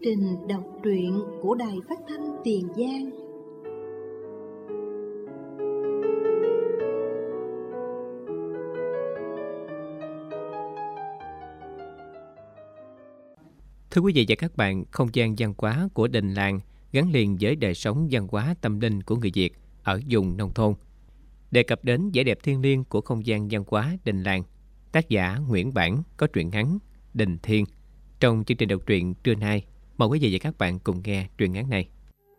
trình đọc truyện của Đài Phát thanh Tiền Giang. Thưa quý vị và các bạn, không gian văn hóa của đình làng gắn liền với đời sống văn hóa tâm linh của người Việt ở vùng nông thôn. Đề cập đến vẻ đẹp thiêng liêng của không gian văn hóa đình làng, tác giả Nguyễn Bản có truyện ngắn Đình Thiên. Trong chương trình đọc truyện trưa nay, mời quý vị và các bạn cùng nghe truyện ngắn này.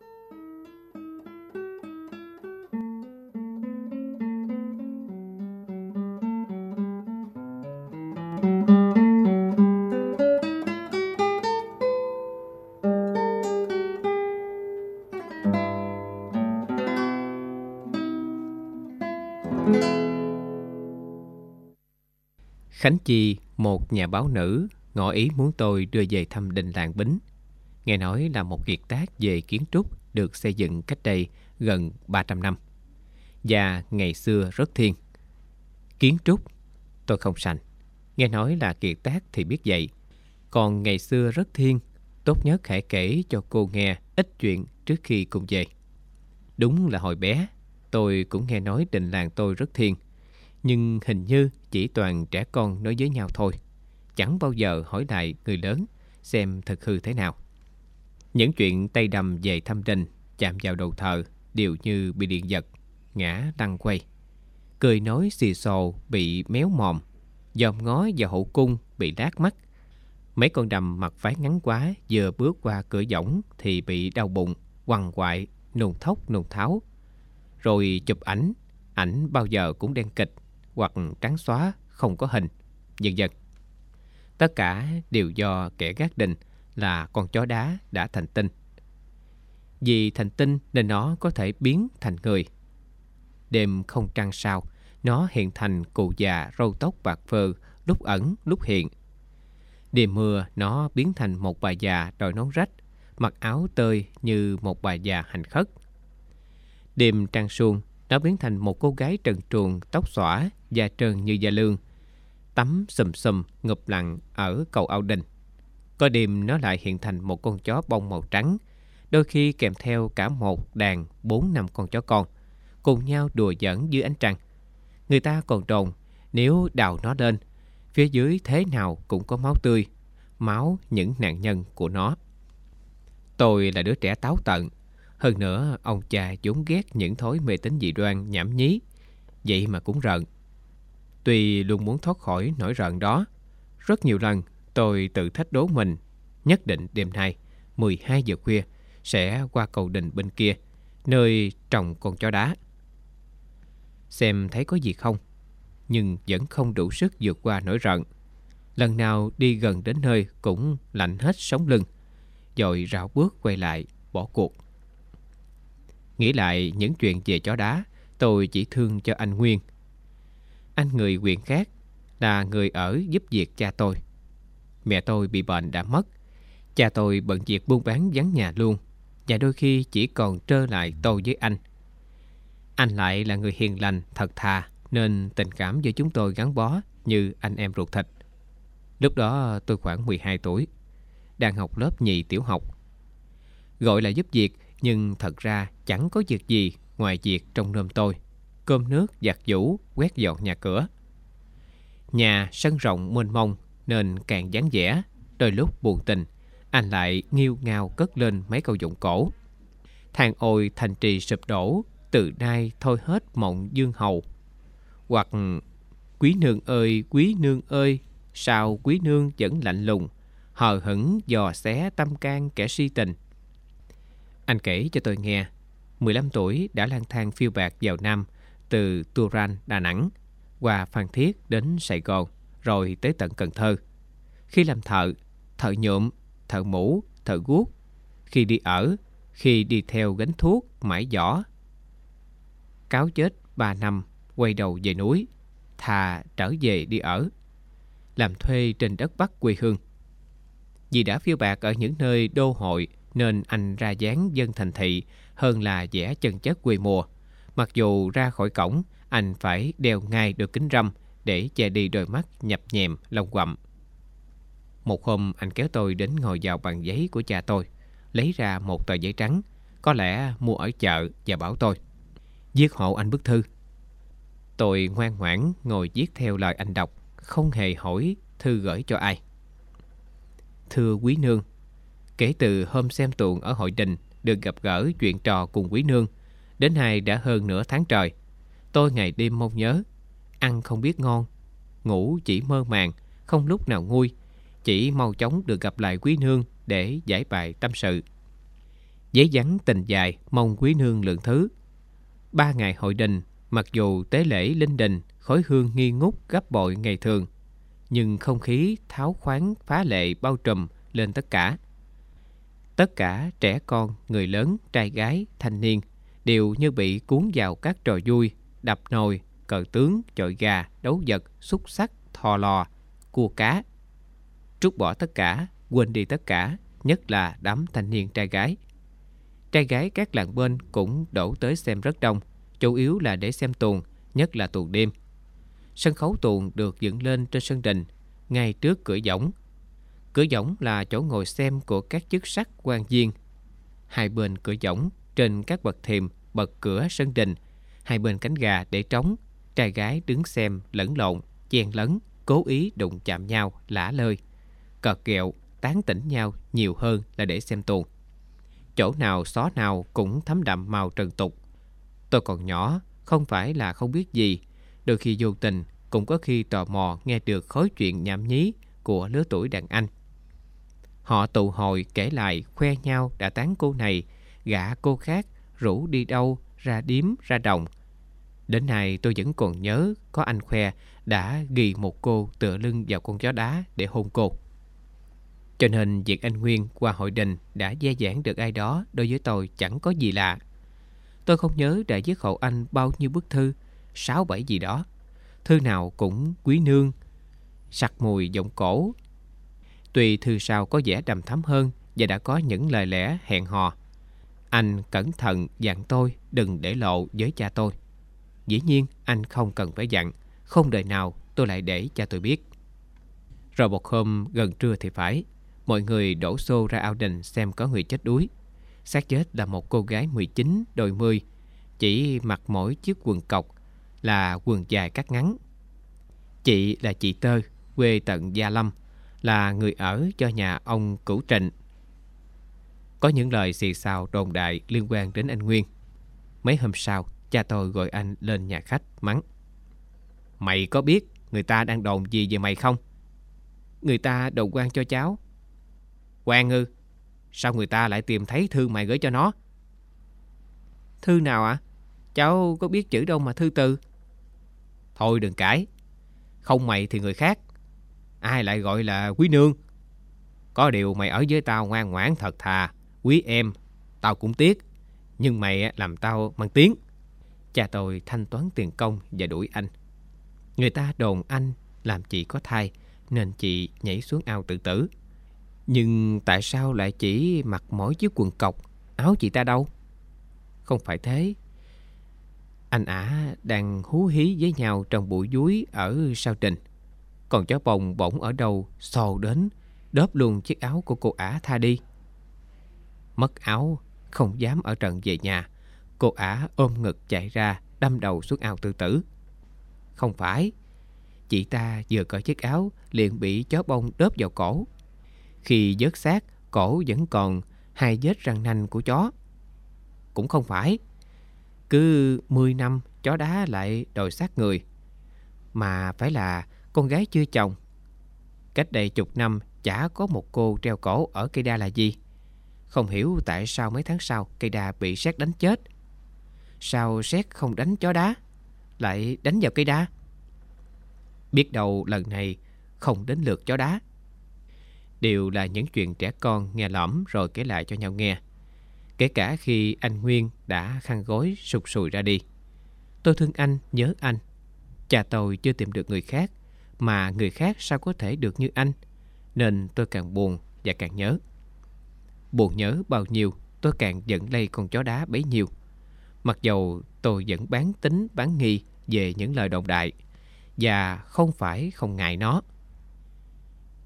Khánh Chi, một nhà báo nữ, ngỏ ý muốn tôi đưa về thăm đình làng Bính. Nghe nói là một kiệt tác về kiến trúc được xây dựng cách đây gần 300 năm. Và ngày xưa rất thiêng. Kiến trúc, tôi không sành. Nghe nói là kiệt tác thì biết vậy. Còn ngày xưa rất thiêng, tốt nhất hãy kể cho cô nghe ít chuyện trước khi cùng về. Đúng là hồi bé, tôi cũng nghe nói đình làng tôi rất thiêng. Nhưng hình như chỉ toàn trẻ con nói với nhau thôi, chẳng bao giờ hỏi lại người lớn xem thật hư thế nào. Những chuyện tay đầm về thăm đình, chạm vào đầu thờ đều như bị điện giật, ngã lăn quay. Cười nói xì xồ bị méo mồm, dòm ngó vào hậu cung bị lác mắt. Mấy con đầm mặc váy ngắn quá vừa bước qua cửa võng thì bị đau bụng, quằn quại, nôn thốc nôn tháo. Rồi chụp ảnh bao giờ cũng đen kịch hoặc trắng xóa, không có hình, vân vân. Tất cả đều do kẻ gác đình là con chó đá đã thành tinh. Vì thành tinh nên nó có thể biến thành người. Đêm không trăng sao, nó hiện thành cụ già râu tóc bạc phơ, lúc ẩn lúc hiện. Đêm mưa nó biến thành một bà già đội nón rách, mặc áo tơi như một bà già hành khất. Đêm trăng suông, nó biến thành một cô gái trần truồng, tóc xõa, da trơn như da lương, tắm sùm ngụp lặn ở cầu ao đình. Có đêm nó lại hiện thành một con chó bông màu trắng, đôi khi kèm theo cả một đàn 4-5 con chó con, cùng nhau đùa giỡn dưới ánh trăng. Người ta còn đồn nếu đào nó lên, phía dưới thế nào cũng có máu tươi, máu những nạn nhân của nó. Tôi là đứa trẻ táo tợn. Hơn nữa, ông cha vốn ghét những thói mê tín dị đoan nhảm nhí, vậy mà cũng rợn. Tuy luôn muốn thoát khỏi nỗi rợn đó, rất nhiều lần tôi tự thách đố mình, nhất định đêm nay 12 giờ khuya sẽ qua cầu đình bên kia, nơi trồng con chó đá, xem thấy có gì không. Nhưng vẫn không đủ sức vượt qua nỗi rợn. Lần nào đi gần đến nơi cũng lạnh hết sống lưng, rồi rảo bước quay lại bỏ cuộc. Nghĩ lại những chuyện về chó đá, tôi chỉ thương cho anh Nguyên. Anh người huyện khác, là người ở giúp việc cha tôi. Mẹ tôi bị bệnh đã mất. Cha tôi bận việc buôn bán vắng nhà luôn, và đôi khi chỉ còn trơ lại tôi với anh. Anh lại là người hiền lành, thật thà, nên tình cảm với chúng tôi gắn bó như anh em ruột thịt. Lúc đó tôi khoảng 12 tuổi, đang học lớp nhì tiểu học. Gọi là giúp việc, nhưng thật ra chẳng có việc gì ngoài việc trông nom tôi, cơm nước, giặt giũ, quét dọn nhà cửa. Nhà sân rộng mênh mông nên càng vắng vẻ. Đôi lúc buồn tình, anh lại nghiêu ngao cất lên mấy câu giọng cổ: than ôi thành trì sụp đổ, từ nay thôi hết mộng dương hầu. Hoặc quý nương ơi, sao quý nương vẫn lạnh lùng, hờ hững dò xé tâm can kẻ si tình. Anh kể cho tôi nghe, 15 tuổi đã lang thang phiêu bạt vào Nam, từ Turan, Đà Nẵng, qua Phan Thiết đến Sài Gòn, rồi tới tận Cần Thơ. Khi làm thợ, thợ nhuộm, thợ mũ, thợ guốc, khi đi ở, khi đi theo gánh thuốc, mãi giỏ. Cáo chết 3 năm, quay đầu về núi, thà trở về đi ở, làm thuê trên đất Bắc quê hương. Vì đã phiêu bạt ở những nơi đô hội nên anh ra dáng dân thành thị hơn là vẽ chân chất quê mùa. Mặc dù ra khỏi cổng, anh phải đeo ngay đôi kính râm để che đi đôi mắt nhập nhèm lông quặm. Một hôm anh kéo tôi đến ngồi vào bàn giấy của cha tôi, lấy ra một tờ giấy trắng, có lẽ mua ở chợ, và bảo tôi viết hộ anh bức thư. Tôi ngoan ngoãn ngồi viết theo lời anh đọc, không hề hỏi thư gửi cho ai. Thưa quý nương, kể từ hôm xem tuồng ở hội đình, được gặp gỡ chuyện trò cùng quý nương, đến nay đã hơn nửa tháng trời. Tôi ngày đêm mong nhớ, ăn không biết ngon, ngủ chỉ mơ màng, không lúc nào nguôi, chỉ mau chóng được gặp lại quý nương để giải bày tâm sự. Giấy vắn tình dài, mong quý nương lượng thứ. 3 ngày hội đình, mặc dù tế lễ linh đình, khói hương nghi ngút gấp bội ngày thường, nhưng không khí tháo khoáng phá lệ bao trùm lên tất cả. Tất cả trẻ con, người lớn, trai gái, thanh niên đều như bị cuốn vào các trò vui, đập nồi, cờ tướng, chọi gà, đấu vật, xúc xắc, thò lò, cua cá. Trút bỏ tất cả, quên đi tất cả, nhất là đám thanh niên trai gái. Trai gái các làng bên cũng đổ tới xem rất đông, chủ yếu là để xem tuồng, nhất là tuồng đêm. Sân khấu tuồng được dựng lên trên sân đình, ngay trước cửa võng. Cửa võng là chỗ ngồi xem của các chức sắc quan viên. Hai bên cửa võng, trên các bậc thềm, bậc cửa sân đình, hai bên cánh gà để trống, trai gái đứng xem lẫn lộn, chen lấn, cố ý đụng chạm nhau, lả lơi, cợt ghẹo, tán tỉnh nhau nhiều hơn là để xem tuồng. Chỗ nào xó nào cũng thấm đậm màu trần tục. Tôi còn nhỏ, không phải là không biết gì, đôi khi vô tình, cũng có khi tò mò nghe được khối chuyện nhảm nhí của lứa tuổi đàn anh. Họ tụ hội kể lại, khoe nhau đã tán cô này, gả cô khác, rủ đi đâu, ra điếm, ra đồng. Đến nay tôi vẫn còn nhớ có anh khoe đã ghi một cô tựa lưng vào con chó đá để hôn cô. Cho nên việc anh Nguyên qua hội đình đã gia giảng được ai đó đối với tôi chẳng có gì lạ. Tôi không nhớ đã viết hộ anh bao nhiêu bức thư, 6-7 gì đó. Thư nào cũng quý nương, sặc mùi giọng cổ. Tuy thư sau có vẻ đằm thắm hơn và đã có những lời lẽ hẹn hò. Anh cẩn thận dặn tôi đừng để lộ với cha tôi. Dĩ nhiên anh không cần phải dặn, không đời nào tôi lại để cha tôi biết. Rồi một hôm gần trưa thì phải, mọi người đổ xô ra ao đình xem có người chết đuối. Xác chết là một cô gái 19 đôi mươi, chỉ mặc mỗi chiếc quần cộc, là quần dài cắt ngắn. Chị là chị Tơ, quê tận Gia Lâm, là người ở cho nhà ông Cửu Trịnh. Có những lời xì xào đồn đại liên quan đến anh Nguyên. Mấy hôm sau, cha tôi gọi anh lên nhà khách mắng: "Mày có biết người ta đang đồn gì về mày không?" "Người ta đồn quan cho cháu." "Quan ư? Sao người ta lại tìm thấy thư mày gửi cho nó?" "Thư nào ạ? Cháu có biết chữ đâu mà thư từ." "Thôi đừng cãi. Không mày thì người khác. Ai lại gọi là quý nương? Có điều mày ở với tao ngoan ngoãn thật thà, quý em, tao cũng tiếc. Nhưng mày làm tao mang tiếng." Cha tôi thanh toán tiền công và đuổi anh. Người ta đồn anh làm chị có thai nên chị nhảy xuống ao tự tử. Nhưng tại sao lại chỉ mặc mỗi chiếc quần cộc, áo chị ta đâu? Không phải thế. Anh ả đang hú hí với nhau trong bụi dúi ở sau đình. Còn chó bồng bỗng ở đâu xò đến, đớp luôn chiếc áo của cô ả tha đi. Mất áo, không dám ở trận về nhà, cô ả ôm ngực chạy ra, đâm đầu xuống ao tự tử. Không phải, chị ta vừa cởi chiếc áo liền bị chó bông đớp vào cổ. Khi vớt xác, cổ vẫn còn 2 vết răng nanh của chó. Cũng không phải, cứ 10 năm chó đá lại đòi xác người, mà phải là con gái chưa chồng. Cách đây chục năm chả có một cô treo cổ ở cây đa là gì. Không hiểu tại sao mấy tháng sau cây đa bị sét đánh chết. Sao sét không đánh chó đá, lại đánh vào cây đa? Biết đâu lần này không đến lượt chó đá. Đều là những chuyện trẻ con nghe lỏm rồi kể lại cho nhau nghe. Kể cả khi anh Nguyên đã khăn gối sụt sùi ra đi. Tôi thương anh, nhớ anh. Cha tôi chưa tìm được người khác, mà người khác sao có thể được như anh. Nên tôi càng buồn và càng nhớ. Buồn nhớ bao nhiêu, tôi càng giận lây con chó đá bấy nhiêu. Mặc dầu tôi vẫn bán tín bán nghi về những lời đồn đại, và không phải không ngại nó.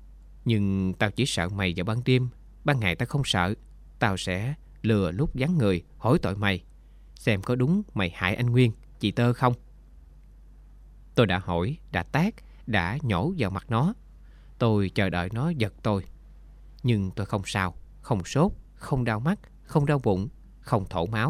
Nhưng tao chỉ sợ mày vào ban đêm. Ban ngày tao không sợ. Tao sẽ lừa lúc vắng người hỏi tội mày, xem có đúng mày hại anh Nguyên, chị Tơ không. Tôi đã hỏi, đã tát, đã nhổ vào mặt nó. Tôi chờ đợi nó giật tôi. Nhưng tôi không sao, không sốt, không đau mắt, không đau bụng, không thổ máu.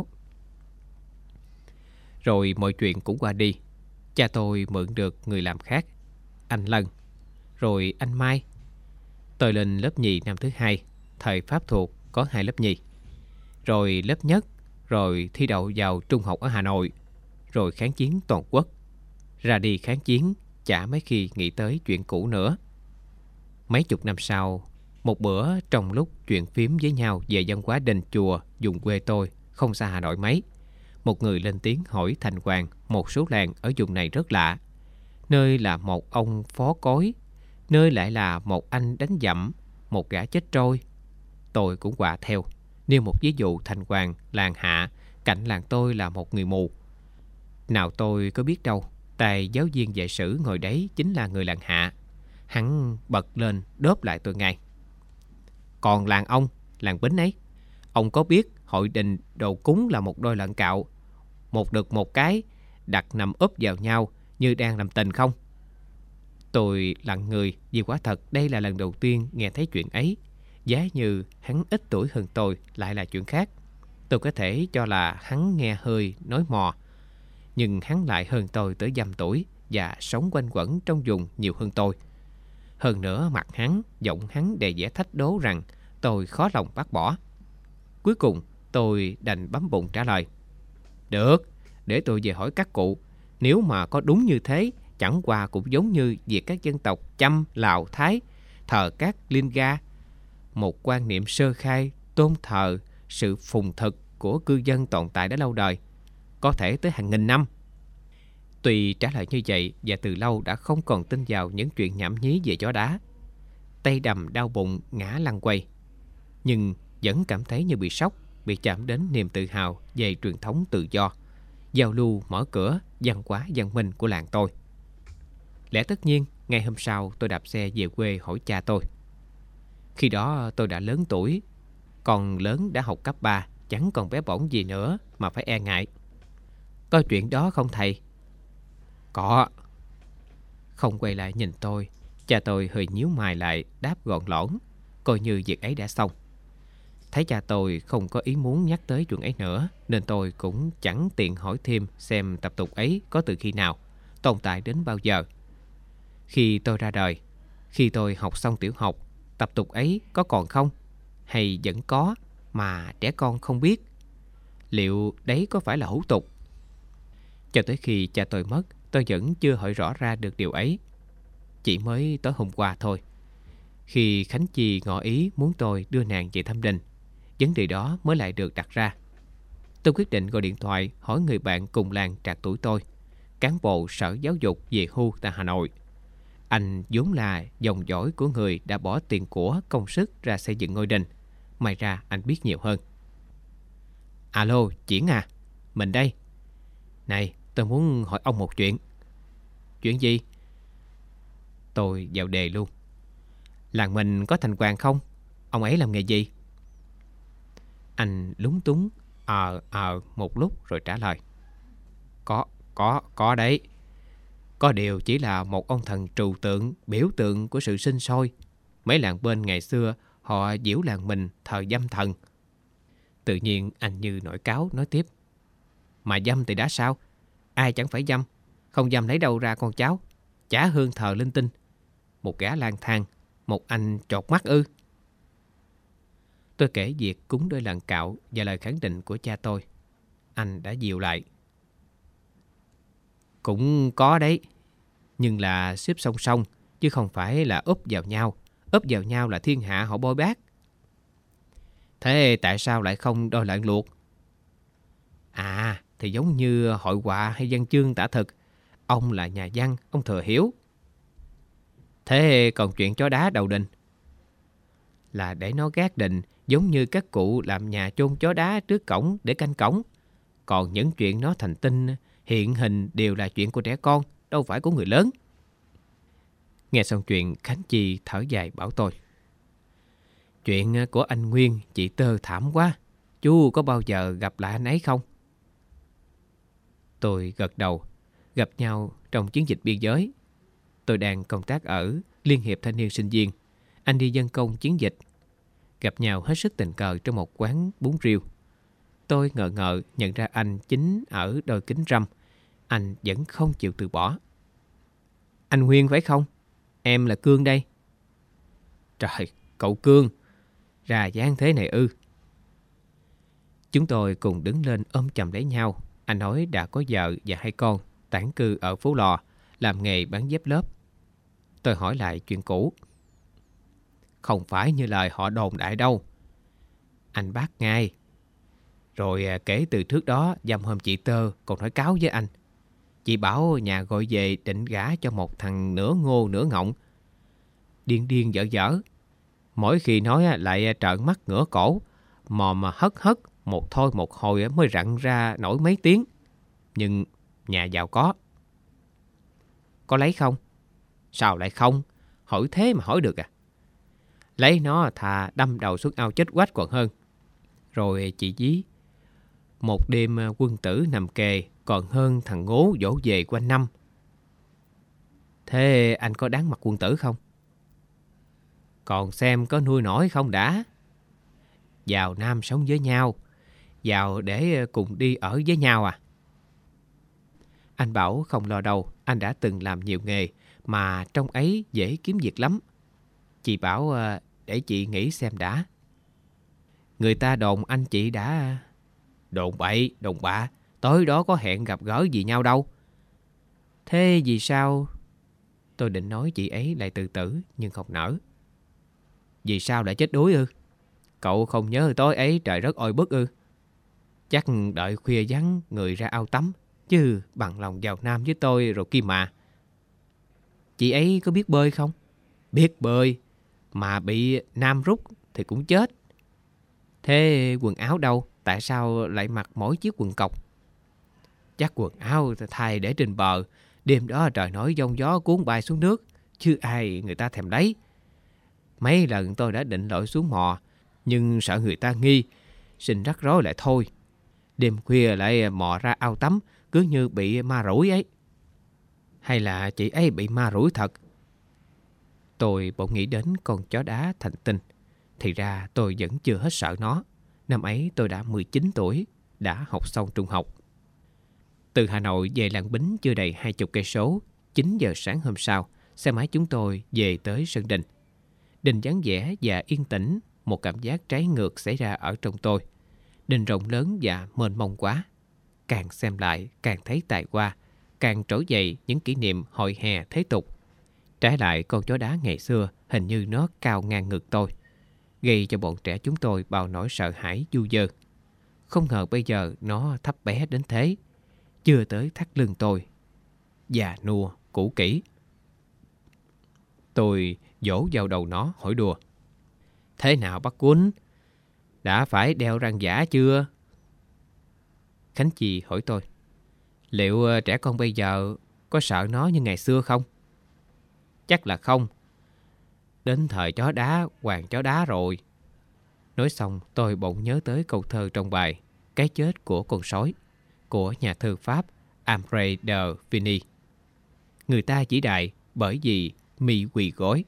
Rồi mọi chuyện cũng qua đi. Cha tôi mượn được người làm khác, anh Lân, rồi anh Mai. Tôi lên lớp nhì năm thứ 2, thời pháp thuộc có 2 lớp nhì. Rồi lớp nhất, rồi thi đậu vào trung học ở Hà Nội, rồi kháng chiến toàn quốc. Ra đi kháng chiến, chả mấy khi nghĩ tới chuyện cũ nữa. Mấy chục năm sau, một bữa trong lúc chuyện phím với nhau về văn hóa đền chùa vùng quê tôi, không xa Hà Nội mấy, một người lên tiếng hỏi Thành Hoàng một số làng ở vùng này rất lạ. Nơi là một ông phó cối, nơi lại là một anh đánh dặm, một gã chết trôi. Tôi cũng quạ theo, nêu một ví dụ Thành Hoàng, làng Hạ, cạnh làng tôi là một người mù. Nào tôi có biết đâu, tài giáo viên dạy sử ngồi đấy chính là người làng Hạ. Hắn bật lên đớp lại tôi ngay. Còn làng ông, làng Bính ấy, ông có biết hội đình đồ cúng là một đôi lợn cạo, một đực một cái, đặt nằm úp vào nhau như đang làm tình không? Tôi lặng người vì quả thật đây là lần đầu tiên nghe thấy chuyện ấy. Giá như hắn ít tuổi hơn tôi lại là chuyện khác. Tôi có thể cho là hắn nghe hơi nói mò, nhưng hắn lại hơn tôi tới dăm tuổi và sống quanh quẩn trong vùng nhiều hơn tôi. Hơn nữa mặt hắn, giọng hắn đè vẻ thách đố rằng tôi khó lòng bác bỏ. Cuối cùng tôi đành bấm bụng trả lời: Được, để tôi về hỏi các cụ. Nếu mà có đúng như thế, chẳng qua cũng giống như việc các dân tộc Chăm, Lào, Thái thờ các linh ga, một quan niệm sơ khai tôn thờ sự phùng thực của cư dân tồn tại đã lâu đời, có thể tới hàng nghìn năm. Tuy trả lời như vậy và từ lâu đã không còn tin vào những chuyện nhảm nhí về chó đá, tay đầm đau bụng ngã lăn quay, nhưng vẫn cảm thấy như bị sốc, bị chạm đến niềm tự hào về truyền thống tự do, giao lưu mở cửa văn hóa văn minh của làng tôi. Lẽ tất nhiên, ngày hôm sau tôi đạp xe về quê hỏi cha tôi. Khi đó tôi đã lớn tuổi, còn lớn đã học cấp 3, chẳng còn bé bỏng gì nữa mà phải e ngại. Có chuyện đó không thầy? Có. Không quay lại nhìn tôi, cha tôi hơi nhíu mày lại, đáp gọn lõn, coi như việc ấy đã xong. Thấy cha tôi không có ý muốn nhắc tới chuyện ấy nữa, nên tôi cũng chẳng tiện hỏi thêm xem tập tục ấy có từ khi nào, tồn tại đến bao giờ. Khi tôi ra đời, khi tôi học xong tiểu học, tập tục ấy có còn không? Hay vẫn có mà trẻ con không biết? Liệu đấy có phải là hủ tục? Cho tới khi cha tôi mất, tôi vẫn chưa hỏi rõ ra được điều ấy. Chỉ mới tối hôm qua thôi, khi Khánh Chi ngỏ ý muốn tôi đưa nàng về thăm đình, vấn đề đó mới lại được đặt ra. Tôi quyết định gọi điện thoại hỏi người bạn cùng làng trạc tuổi tôi, cán bộ sở giáo dục về hưu tại Hà Nội. Anh vốn là dòng dõi của người đã bỏ tiền của công sức ra xây dựng ngôi đình. May ra anh biết nhiều hơn. Alo, Triển à, mình đây. Này, tôi muốn hỏi ông một chuyện. Chuyện gì? Tôi vào đề luôn. Làng mình có Thành Hoàng không? Ông ấy làm nghề gì? Anh lúng túng một lúc rồi trả lời. Có đấy. Có điều chỉ là một ông thần trừu tượng, biểu tượng của sự sinh sôi. Mấy làng bên ngày xưa họ giễu làng mình thờ dâm thần. Tự nhiên anh như nổi cáu nói tiếp. Mà dâm thì đã sao? Ai chẳng phải dâm. Không dâm lấy đâu ra con cháu. Chả hương thờ linh tinh. Một gã lang thang, một anh chọt mắt ư? Tôi kể việc cúng đôi lợn cạo và lời khẳng định của cha tôi. Anh đã dịu lại. Cũng có đấy, nhưng là xếp song song, chứ không phải là úp vào nhau. Úp vào nhau là thiên hạ họ bôi bác. Thế tại sao lại không đôi lợn luộc? À, thì giống như hội họa hay văn chương tả thực. Ông là nhà văn, ông thừa hiểu. Thế còn chuyện chó đá đầu đình? Là để nó gác đình, giống như các cụ làm nhà chôn chó đá trước cổng để canh cổng. Còn những chuyện nó thành tinh, hiện hình đều là chuyện của trẻ con, đâu phải của người lớn. Nghe xong chuyện, Khánh Chi thở dài bảo tôi. Chuyện của anh Nguyên, chị Tơ thảm quá. Chú có bao giờ gặp lại anh ấy không? Tôi gật đầu. Gặp nhau trong chiến dịch biên giới. Tôi đang công tác ở Liên hiệp Thanh niên Sinh viên. Anh đi dân công chiến dịch. Gặp nhau hết sức tình cờ trong một quán bún riêu. Tôi ngờ ngợ nhận ra anh chính ở đôi kính râm. Anh vẫn không chịu từ bỏ. Anh Nguyên phải không? Em là Cương đây. Trời, cậu Cương, ra dáng thế này ư? Chúng tôi cùng đứng lên ôm chầm lấy nhau. Anh nói đã có vợ và 2 con, tản cư ở Phú Lò, làm nghề bán dép lớp. Tôi hỏi lại chuyện cũ. Không phải như lời họ đồn đại đâu. Anh bác ngay. Rồi kể từ trước đó, dăm hôm chị Tơ còn nói cáo với anh. Chị bảo nhà gọi về định gả cho một thằng nửa ngô nửa ngọng. Điên điên dở dở. Mỗi khi nói lại trợn mắt ngửa cổ, mòm hất hất, một thôi một hồi mới rặn ra nổi mấy tiếng. Nhưng nhà giàu có. Có lấy không? Sao lại không? Hỏi thế mà hỏi được à? Lấy nó thà đâm đầu xuống ao chết quách còn hơn. Rồi chị dí, một đêm quân tử nằm kề còn hơn thằng ngố dỗ về quanh năm. Thế anh có đáng mặt quân tử không? Còn xem có nuôi nổi không đã. Giàu nam sống với nhau, giàu để cùng đi ở với nhau à? Anh bảo không lo đâu, anh đã từng làm nhiều nghề mà trong ấy dễ kiếm việc lắm. Chị bảo để chị nghĩ xem đã. Người ta đồn anh chị đã... Đồn bậy, đồn bạ, tối đó có hẹn gặp gỡ gì nhau đâu. Thế vì sao? Tôi định nói chị ấy lại tự tử nhưng không nỡ. Vì sao lại chết đuối ư? Cậu không nhớ tối ấy trời rất oi bức ư? Chắc đợi khuya vắng người ra ao tắm, chứ bằng lòng vào Nam với tôi rồi kia mà. Chị ấy có biết bơi không? Biết bơi, mà bị Nam rút thì cũng chết. Thế quần áo đâu? Tại sao lại mặc mỗi chiếc quần cộc? Chắc quần áo thay để trên bờ. Đêm đó trời nổi giông gió cuốn bay xuống nước, chứ ai người ta thèm lấy. Mấy lần tôi đã định lội xuống mò, nhưng sợ người ta nghi, xin rắc rối lại thôi. Đêm khuya lại mò ra ao tắm, cứ như bị ma rủi ấy. Hay là chị ấy bị ma rủi thật? Tôi bỗng nghĩ đến con chó đá Thành Tinh. Thì ra tôi vẫn chưa hết sợ nó. Năm ấy tôi đã 19 tuổi, đã học xong trung học. Từ Hà Nội về Làng Bính chưa đầy 20 cây số. 9 giờ sáng hôm sau, xe máy chúng tôi về tới Sơn Đình. Đình vắng vẻ và yên tĩnh, một cảm giác trái ngược xảy ra ở trong tôi. Đình rộng lớn và mênh mông quá. Càng xem lại, càng thấy tài hoa, càng trỗi dậy những kỷ niệm hội hè thế tục. Trái lại, con chó đá ngày xưa hình như nó cao ngang ngực tôi, gây cho bọn trẻ chúng tôi bao nỗi sợ hãi du dơ. Không ngờ bây giờ nó thấp bé đến thế, chưa tới thắt lưng tôi. Già nua, cũ kỹ. Tôi vỗ vào đầu nó hỏi đùa. Thế nào bác Quýnh? Đã phải đeo răng giả chưa? Khánh Chi hỏi tôi. Liệu trẻ con bây giờ có sợ nó như ngày xưa không? Chắc là không. Đến thời chó đá, hoàng chó đá rồi. Nói xong tôi bỗng nhớ tới câu thơ trong bài Cái chết của con sói của nhà thơ Pháp André de Vigny. Người ta chỉ đại bởi vì mi quỳ gối.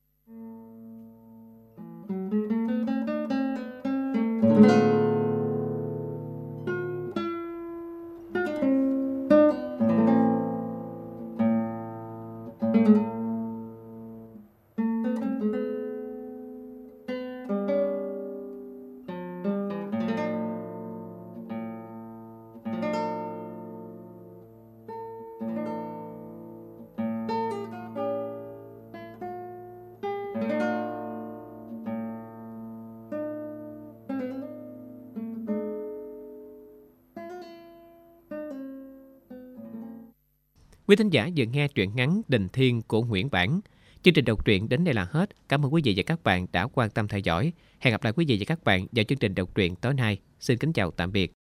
Quý thính giả vừa nghe truyện ngắn Đình Thiên của Nguyễn Bản. Chương trình đọc truyện đến đây là hết. Cảm ơn quý vị và các bạn đã quan tâm theo dõi. Hẹn gặp lại quý vị và các bạn vào chương trình đọc truyện tối nay. Xin kính chào tạm biệt.